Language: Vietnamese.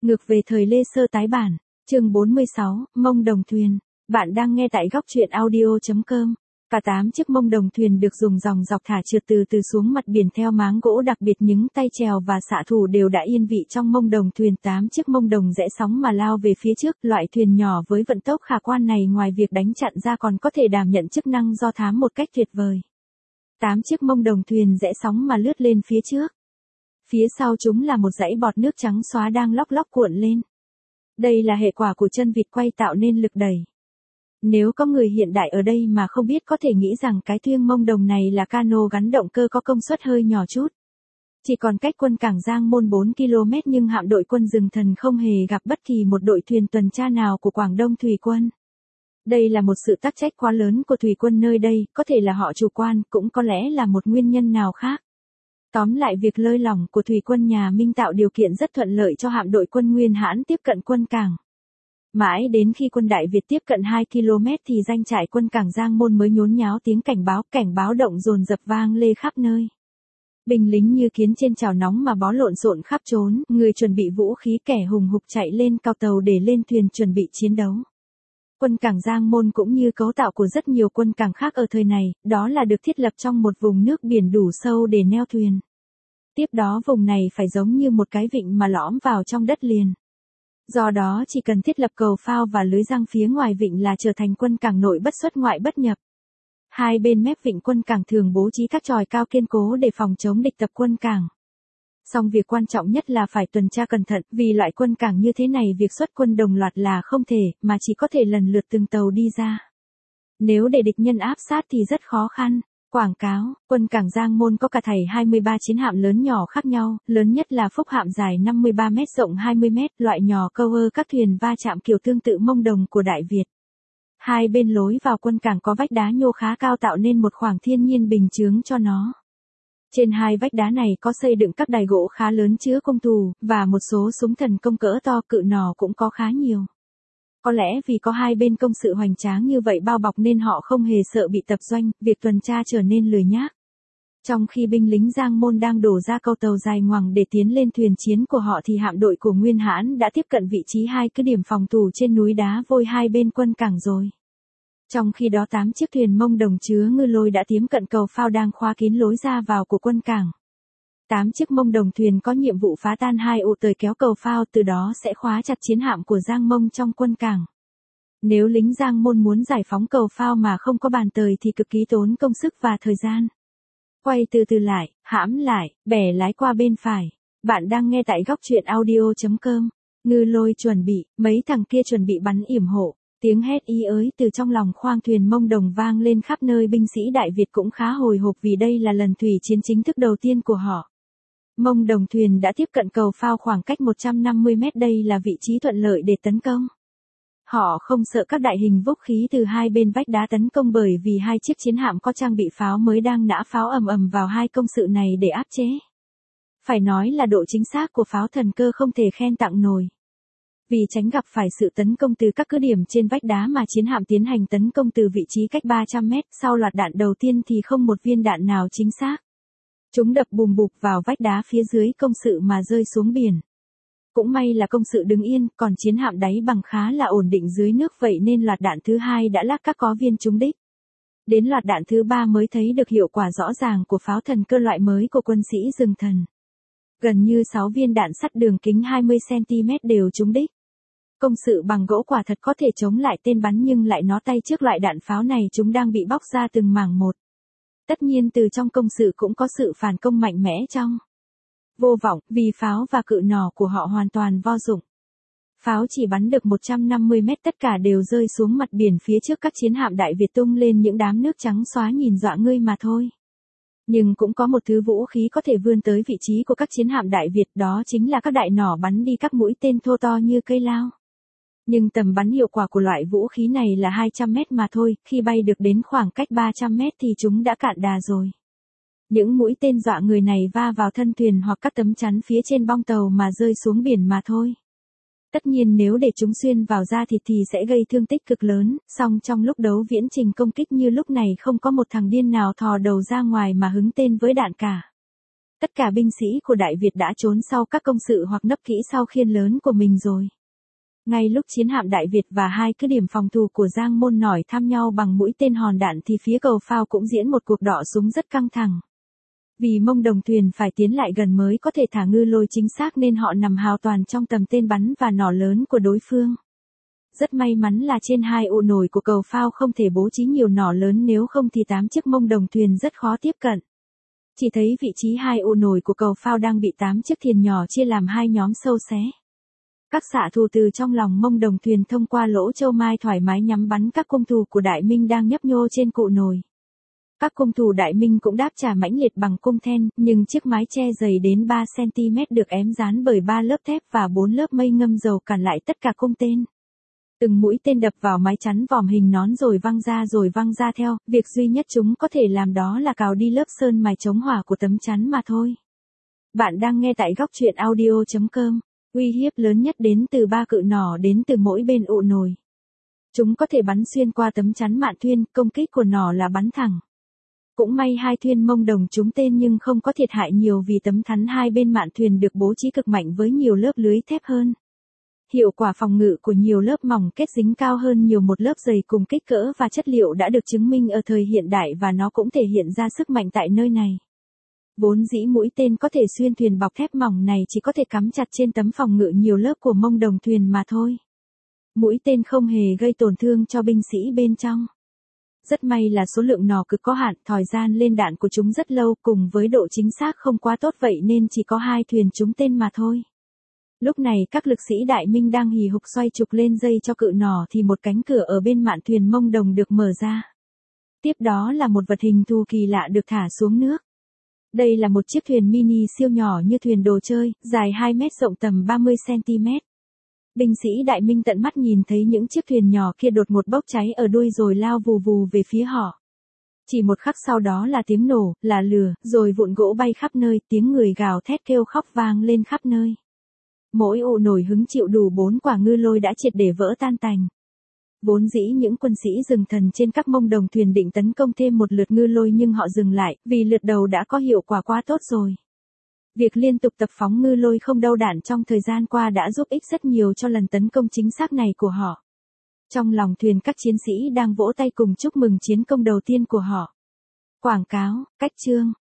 Ngược về thời Lê Sơ tái bản, chương 46, mông đồng thuyền. Bạn đang nghe tại góc truyện audio.com. Cả 8 chiếc mông đồng thuyền được dùng dòng dọc thả trượt từ xuống mặt biển theo máng gỗ đặc biệt, những tay chèo và xạ thủ đều đã yên vị trong mông đồng thuyền. 8 chiếc mông đồng rẽ sóng mà lao về phía trước. Loại thuyền nhỏ với vận tốc khả quan này ngoài việc đánh chặn ra còn có thể đảm nhận chức năng do thám một cách tuyệt vời. 8 chiếc mông đồng thuyền rẽ sóng mà lướt lên phía trước. Phía sau chúng là một dãy bọt nước trắng xóa đang lóc cuộn lên. Đây là hệ quả của chân vịt quay tạo nên lực đẩy. Nếu có người hiện đại ở đây mà không biết có thể nghĩ rằng cái thuyền mông đồng này là cano gắn động cơ có công suất hơi nhỏ chút. Chỉ còn cách quân cảng Giang Môn 4 km nhưng hạm đội quân rừng thần không hề gặp bất kỳ một đội thuyền tuần tra nào của Quảng Đông Thủy quân. Đây là một sự tắc trách quá lớn của thủy quân nơi đây, có thể là họ chủ quan, cũng có lẽ là một nguyên nhân nào khác. Tóm lại, việc lơi lỏng của thủy quân nhà Minh tạo điều kiện rất thuận lợi cho hạm đội quân Nguyên Hãn tiếp cận quân cảng. Mãi đến khi quân Đại Việt tiếp cận 2 km thì doanh trại quân cảng Giang Môn mới nhốn nháo tiếng cảnh báo động dồn dập vang lê khắp nơi. Binh lính như kiến trên chảo nóng mà bó lộn xộn khắp trốn, người chuẩn bị vũ khí kẻ hùng hục chạy lên cao tàu để lên thuyền chuẩn bị chiến đấu. Quân cảng Giang Môn cũng như cấu tạo của rất nhiều quân cảng khác ở thời này, đó là được thiết lập trong một vùng nước biển đủ sâu để neo thuyền. Tiếp đó vùng này phải giống như một cái vịnh mà lõm vào trong đất liền. Do đó chỉ cần thiết lập cầu phao và lưới giăng phía ngoài vịnh là trở thành quân cảng nội bất xuất ngoại bất nhập. Hai bên mép vịnh quân cảng thường bố trí các chòi cao kiên cố để phòng chống địch tập quân cảng. Song việc quan trọng nhất là phải tuần tra cẩn thận, vì loại quân cảng như thế này việc xuất quân đồng loạt là không thể, mà chỉ có thể lần lượt từng tàu đi ra. Nếu để địch nhân áp sát thì rất khó khăn. Quảng cáo, quân cảng Giang Môn có cả thảy 23 chiến hạm lớn nhỏ khác nhau, lớn nhất là Phúc hạm dài 53 m rộng 20 m, loại nhỏ câu ơ các thuyền va chạm kiểu tương tự mông đồng của Đại Việt. Hai bên lối vào quân cảng có vách đá nhô khá cao tạo nên một khoảng thiên nhiên bình chướng cho nó. Trên hai vách đá này có xây dựng các đài gỗ khá lớn chứa công tù, và một số súng thần công cỡ to cự nỏ cũng có khá nhiều. Có lẽ vì có hai bên công sự hoành tráng như vậy bao bọc nên họ không hề sợ bị tập doanh, việc tuần tra trở nên lười nhác. Trong khi binh lính Giang Môn đang đổ ra câu tàu dài ngoằng để tiến lên thuyền chiến của họ thì hạm đội của Nguyên Hãn đã tiếp cận vị trí hai cứ điểm phòng thủ trên núi đá vôi hai bên quân cảng rồi. Trong khi đó 8 chiếc thuyền mông đồng chứa ngư lôi đã tiếp cận cầu phao đang khóa kín lối ra vào của quân cảng. 8 chiếc mông đồng thuyền có nhiệm vụ phá tan hai ụ tời kéo cầu phao, từ đó sẽ khóa chặt chiến hạm của Giang Mông trong quân cảng. Nếu lính Giang Môn muốn giải phóng cầu phao mà không có bàn tời thì cực kỳ tốn công sức và thời gian. Quay từ từ lại, hãm lại, bẻ lái qua bên phải. Bạn đang nghe tại góc truyện audio.com. Ngư lôi chuẩn bị, mấy thằng kia chuẩn bị bắn yểm hộ. Tiếng hét ý ới từ trong lòng khoang thuyền mông đồng vang lên khắp nơi. Binh sĩ Đại Việt cũng khá hồi hộp vì đây là lần thủy chiến chính thức đầu tiên của họ. Mông đồng thuyền đã tiếp cận cầu phao khoảng cách 150 mét, đây là vị trí thuận lợi để tấn công. Họ không sợ các đại hình vũ khí từ hai bên vách đá tấn công bởi vì hai chiếc chiến hạm có trang bị pháo mới đang nã pháo ầm vào hai công sự này để áp chế. Phải nói là độ chính xác của pháo thần cơ không thể khen tặng nổi. Vì tránh gặp phải sự tấn công từ các cứ điểm trên vách đá mà chiến hạm tiến hành tấn công từ vị trí cách 300 mét, sau loạt đạn đầu tiên thì không một viên đạn nào chính xác. Chúng đập bùm bụp vào vách đá phía dưới công sự mà rơi xuống biển. Cũng may là công sự đứng yên, còn chiến hạm đáy bằng khá là ổn định dưới nước, vậy nên loạt đạn thứ hai đã lác các có viên trúng đích. Đến loạt đạn thứ ba mới thấy được hiệu quả rõ ràng của pháo thần cơ loại mới của quân sĩ rừng thần. Gần như 6 viên đạn sắt đường kính 20 cm đều trúng đích. Công sự bằng gỗ quả thật có thể chống lại tên bắn nhưng lại nó tay trước loại đạn pháo này, chúng đang bị bóc ra từng mảng một. Tất nhiên từ trong công sự cũng có sự phản công mạnh mẽ trong. Vô vọng, vì pháo và cự nỏ của họ hoàn toàn vô dụng. Pháo chỉ bắn được 150 mét, tất cả đều rơi xuống mặt biển phía trước các chiến hạm Đại Việt, tung lên những đám nước trắng xóa nhìn dọa ngươi mà thôi. Nhưng cũng có một thứ vũ khí có thể vươn tới vị trí của các chiến hạm Đại Việt, đó chính là các đại nỏ bắn đi các mũi tên thô to như cây lao. Nhưng tầm bắn hiệu quả của loại vũ khí này là 200 mét mà thôi, khi bay được đến khoảng cách 300 mét thì chúng đã cạn đà rồi. Những mũi tên dọa người này va vào thân thuyền hoặc các tấm chắn phía trên bong tàu mà rơi xuống biển mà thôi. Tất nhiên nếu để chúng xuyên vào da thịt thì sẽ gây thương tích cực lớn, song trong lúc đấu viễn trình công kích như lúc này không có một thằng điên nào thò đầu ra ngoài mà hứng tên với đạn cả. Tất cả binh sĩ của Đại Việt đã trốn sau các công sự hoặc nấp kỹ sau khiên lớn của mình rồi. Ngay lúc chiến hạm Đại Việt và hai cứ điểm phòng thủ của Giang Môn nổi thăm nhau bằng mũi tên hòn đạn thì phía cầu phao cũng diễn một cuộc đọ súng rất căng thẳng. Vì Mông Đồng Thuyền phải tiến lại gần mới có thể thả ngư lôi chính xác nên họ nằm hoàn toàn trong tầm tên bắn và nỏ lớn của đối phương. Rất may mắn là trên hai ụ nổi của cầu phao không thể bố trí nhiều nỏ lớn, nếu không thì 8 chiếc Mông Đồng Thuyền rất khó tiếp cận. Chỉ thấy vị trí hai ụ nổi của cầu phao đang bị 8 chiếc thuyền nhỏ chia làm hai nhóm sâu xé. Các xạ thủ từ trong lòng Mông Đồng Thuyền thông qua lỗ châu mai thoải mái nhắm bắn các cung thủ của Đại Minh đang nhấp nhô trên cụ nồi. Các cung thủ Đại Minh cũng đáp trả mãnh liệt bằng cung then, nhưng chiếc mái che dày đến 3 cm được ém dán bởi 3 lớp thép và 4 lớp mây ngâm dầu cản lại tất cả cung tên. Từng mũi tên đập vào mái chắn vòm hình nón rồi văng ra theo, việc duy nhất chúng có thể làm đó là cào đi lớp sơn mài chống hỏa của tấm chắn mà thôi. Bạn đang nghe tại góc truyện audio.com. Uy hiếp lớn nhất đến từ 3 cự nỏ đến từ mỗi bên ụ nồi. Chúng có thể bắn xuyên qua tấm chắn mạn thuyền, công kích của nỏ là bắn thẳng. Cũng may hai thuyền Mông Đồng trúng tên nhưng không có thiệt hại nhiều vì tấm chắn hai bên mạn thuyền được bố trí cực mạnh với nhiều lớp lưới thép hơn. Hiệu quả phòng ngự của nhiều lớp mỏng kết dính cao hơn nhiều một lớp dày cùng kích cỡ và chất liệu đã được chứng minh ở thời hiện đại và nó cũng thể hiện ra sức mạnh tại nơi này. Vốn dĩ mũi tên có thể xuyên thuyền bọc thép mỏng này chỉ có thể cắm chặt trên tấm phòng ngự nhiều lớp của Mông Đồng thuyền mà thôi. Mũi tên không hề gây tổn thương cho binh sĩ bên trong. Rất may là số lượng nỏ cực có hạn, thời gian lên đạn của chúng rất lâu cùng với độ chính xác không quá tốt vậy nên chỉ có 2 thuyền trúng tên mà thôi. Lúc này các lực sĩ Đại Minh đang hì hục xoay trục lên dây cho cự nỏ thì một cánh cửa ở bên mạn thuyền Mông Đồng được mở ra. Tiếp đó là một vật hình thù kỳ lạ được thả xuống nước. Đây là một chiếc thuyền mini siêu nhỏ như thuyền đồ chơi, dài 2 mét rộng tầm 30 cm. Binh sĩ Đại Minh tận mắt nhìn thấy những chiếc thuyền nhỏ kia đột ngột bốc cháy ở đuôi rồi lao vù vù về phía họ. Chỉ một khắc sau đó là tiếng nổ, là lửa, rồi vụn gỗ bay khắp nơi, tiếng người gào thét kêu khóc vang lên khắp nơi. Mỗi ụ nổi hứng chịu đủ 4 quả ngư lôi đã triệt để vỡ tan tành. Vốn dĩ những quân sĩ rừng thần trên các Mông Đồng thuyền định tấn công thêm một lượt ngư lôi nhưng họ dừng lại, vì lượt đầu đã có hiệu quả quá tốt rồi. Việc liên tục tập phóng ngư lôi không đâu đạn trong thời gian qua đã giúp ích rất nhiều cho lần tấn công chính xác này của họ. Trong lòng thuyền các chiến sĩ đang vỗ tay cùng chúc mừng chiến công đầu tiên của họ. Quảng cáo, cách chương.